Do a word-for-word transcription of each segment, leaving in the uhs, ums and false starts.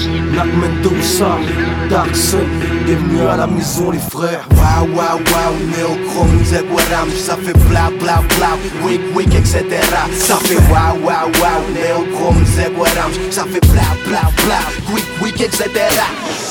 Black Mendoza, Darkson, bienvenue à la maison les frères. Waouh waouh waouh, Néochrome, Zegwaram, ça fait bla bla bla, wick wick et cetera. Ça fait waouh waouh waouh, Néochrome, Zegwaram, ça fait bla bla bla, wick wick et cetera.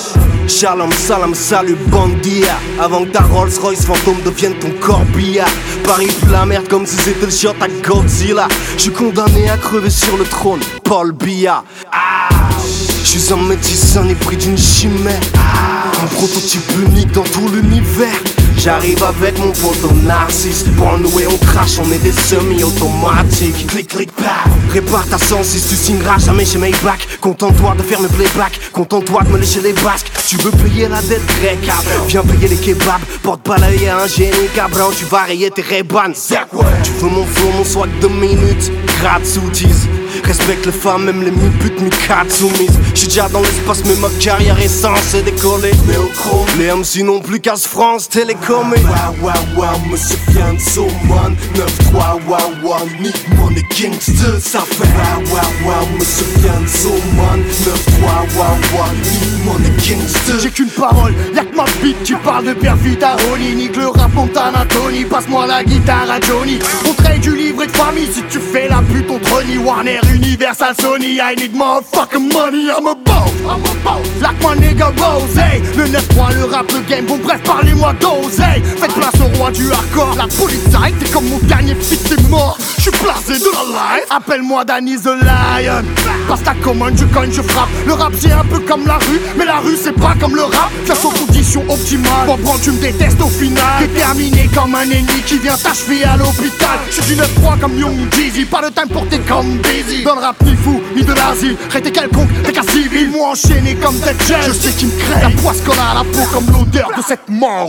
Shalom salam salut bandia. Avant que ta Rolls Royce fantôme devienne ton corbillard. Paris pue la merde comme si c'était le shot à Godzilla. J'suis condamné à crever sur le trône, Paul Biya. Ah, j'suis un métis, un épris d'une chimère. Un prototype unique dans tout l'univers. J'arrive avec mon poteau narcisse. Pour nous et on crache, on est des semi-automatiques. Clic clic bah, répare ta cent six, tu signeras jamais chez Maybach. Contente-toi de faire mes playbacks, contente-toi de me lécher les basques. Tu veux payer la dette très cabron, viens payer les kebabs. Porte balayer un génie cabron, tu vas rayer tes Ray-Bans. Tu veux mon flow, mon swag de minutes, Gratsutis. Respecte les femmes, même les mi-putes, mi-katsumis. J'suis déjà dans l'espace, mais ma carrière est censée décoller. Néochrome, les M C n'ont plus qu'à France Télécom. Waouh waouh waouh, monsieur vient de Saumon. neuf trois waouh waouh, Nick Money Gangster. Ça fait waouh waouh waouh, monsieur vient de Saumon. neuf trois waouh waouh, Nick Money Gangster. J'ai qu'une parole, y'a que ma bite qui parle de perfida Ronnie. Nique le rap Montana Tony, passe-moi la guitare à Johnny. On traite du livret de famille si tu fais la pute on Trony. Warner, Universal, Sony, I need motherfucking money, I'm a boss, I'm a boss. Like my nigga Rose, hey. Le neuf trois, le rap, le game, bon bref, parlez-moi d'ose, hey. Faites place au roi du hardcore, la police, t'es comme mon dernier fils, t'es mort. J'suis placé de la life, appelle-moi Danny the Lion. Passe ta commande, je cogne, je frappe. Le rap c'est un peu comme la rue, mais la rue c'est pas comme le rap. Face aux conditions optimales, bon prends, tu me détestes au final. Déterminé comme un ennemi qui vient t'achever à l'hôpital. J'suis du neuf trois comme Young Jeezy, pas de time pour tes comme Daisy. Dans le rap ni fou, ni de l'asile, rété quelconque, t'es qu'un civil. Moi enchaîné comme Dead Jet, je sais qui me crée. La poisse qu'on a à la peau comme l'odeur de cette mort.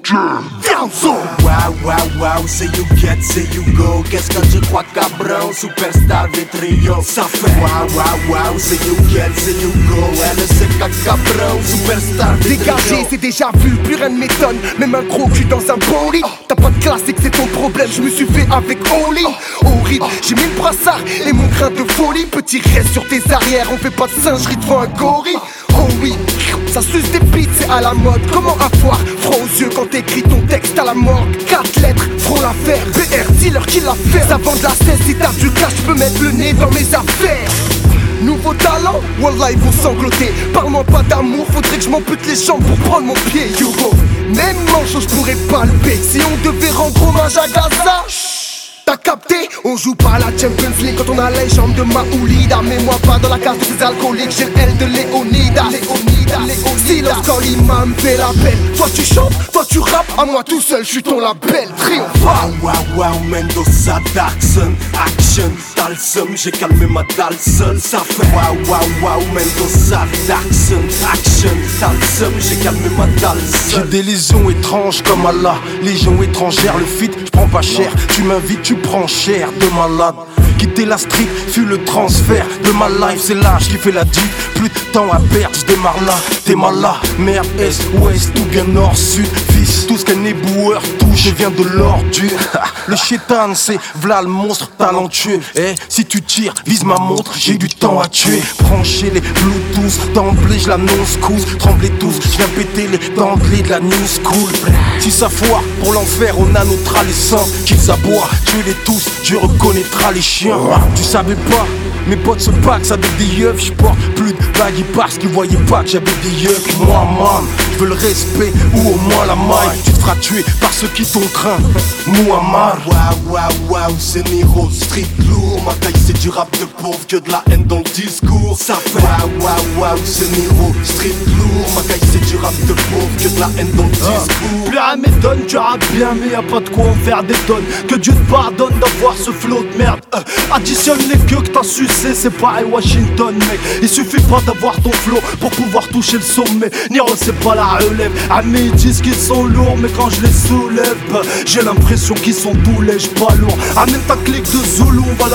Viens-zo. Wow wow wow, c'est you get, c'est you go. Qu'est-ce que tu crois cabron, superstar Vitrio. Ça fait wow wow wow, c'est you get, c'est you go. Elle sait qu'à cabron, superstar Vitrio. Dégagé, c'est déjà vu, plus rien ne m'étonne. Même un gros cul dans un bon lit. T'as pas de classe et que c'est ton problème, je me suis fait avec Oli. Horrible, j'ai mis le brassard et mon grain de folie. Petit reste sur tes arrières, on fait pas de singerie devant un gorille. Oh oui, ça suce des bites, c'est à la mode. Comment avoir froid aux yeux quand t'écris ton texte à la morgue. Quatre lettres, feront l'affaire, B R, dis-leur qui l'a fait. Ça vend de la cesse, si t'as du cash, je peux mettre le nez dans mes affaires. Nouveau talent, wallah ils vont sangloter. Parle-moi pas d'amour, faudrait que je m'ampute les jambes pour prendre mon pied. Yogo, même manche je pourrais palper. Si on devait rendre hommage à Gaza, t'as capté? On joue pas à la Champions League quand on a les jambes de Maoulida. Mets-moi pas dans la case de ces alcooliques, j'ai le L de Léonida. Léonida, Léonida. Silence quand l'imam fait l'appel. Toi tu chantes, toi tu rappes, à moi tout seul, je suis ton label triomphal. Wow wow wow, Mendoza, Darkson, action. T'as le seum, j'ai calmé ma dalle seule. Ça fait wow wow wow, Mendoza, Darkson, action. T'as le seum, j'ai calmé ma dalle seule. J'ai des lésions étranges comme Allah, légion étrangère, le fit, j'prends pas cher. Tu m'invites, tu prends cher de malade. Quitter la street fut le transfert de ma life. C'est l'âge qui fait la diff, plus de temps à perdre, je démarre là. T'es mal là, merde, est, ouest ou bien nord, sud. Fils, tout ce qu'un éboueur touche, je viens de l'ordure. Le chétan, c'est v'là le monstre talentueux. Eh, si tu tires, vise ma montre, j'ai du temps à tuer. Brancher les Bluetooth, d'emblée je l'annonce cous. Tremblez tous, je viens péter les dentelés de la new school. Si ça foire, pour l'enfer, on annotera les sangs qu'ils aboient. Tuez-les tous, tu reconnaîtras les chiens. Tu savais pas, mes potes se packent avec des yeux. J'porte plus de baggy parce qu'ils voyaient pas que j'avais des yeux. Moi man, je veux le respect ou au moins la maille. Tu te feras tuer par ceux qui t'ont craint. Muammar. Waouh waouh waouh, c'est Niro, street lourd. Ma taille c'est du rap de pauvre, que de la haine dans le discours. Ça fait waouh waouh waouh, c'est Niro, street lourd. Ma taille c'est du rap de pauvre, que de la haine dans le discours. Plus rien m'étonne, tu rappes bien mais y'a pas de quoi en faire des tonnes. Que Dieu te pardonne d'avoir ce flow de merde. euh, Additionne les queues que t'as sucé, c'est pareil Washington mec. Il suffit pas d'avoir ton flow pour pouvoir toucher le sommet. Niro c'est pas la relève, amis ils disent qu'ils sont lourds. Mais quand je les soulève, j'ai l'impression qu'ils sont tout lèges, pas lourds. Amène ta clique de Zoulou, on va leur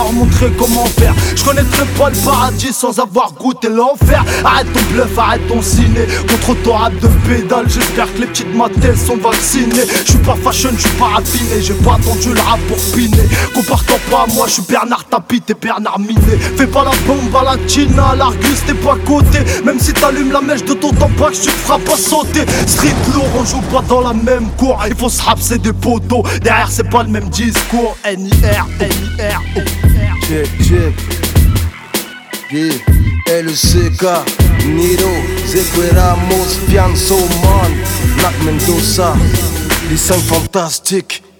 leur montrer comment faire. Je connaîtrai pas le paradis sans avoir goûté l'enfer. Arrête ton bluff, arrête ton ciné. Contre ton rap de pédale, j'espère que les petites matelles sont vaccinées. Je suis pas fashion, je suis pas raffiné. J'ai pas attendu le rap pour piner. Compare-toi pas à moi, je suis Bernard Tapie, t'es Bernard Minet. Fais pas la bombe à la China, à l'Argus, t'es pas à côté. Même si t'allumes la mèche de ton tabac, tu te feras pas sauter. Street lourd, on joue pas dans la même cour. Il faut se rap, c'est des poteaux. Derrière, c'est pas le même discours. N I R, N I R, O R. Check, check. Yeah. L C K, Niro, Zeque Ramos, Fianso Man, Mac Mendoza, les cinq fantastiques.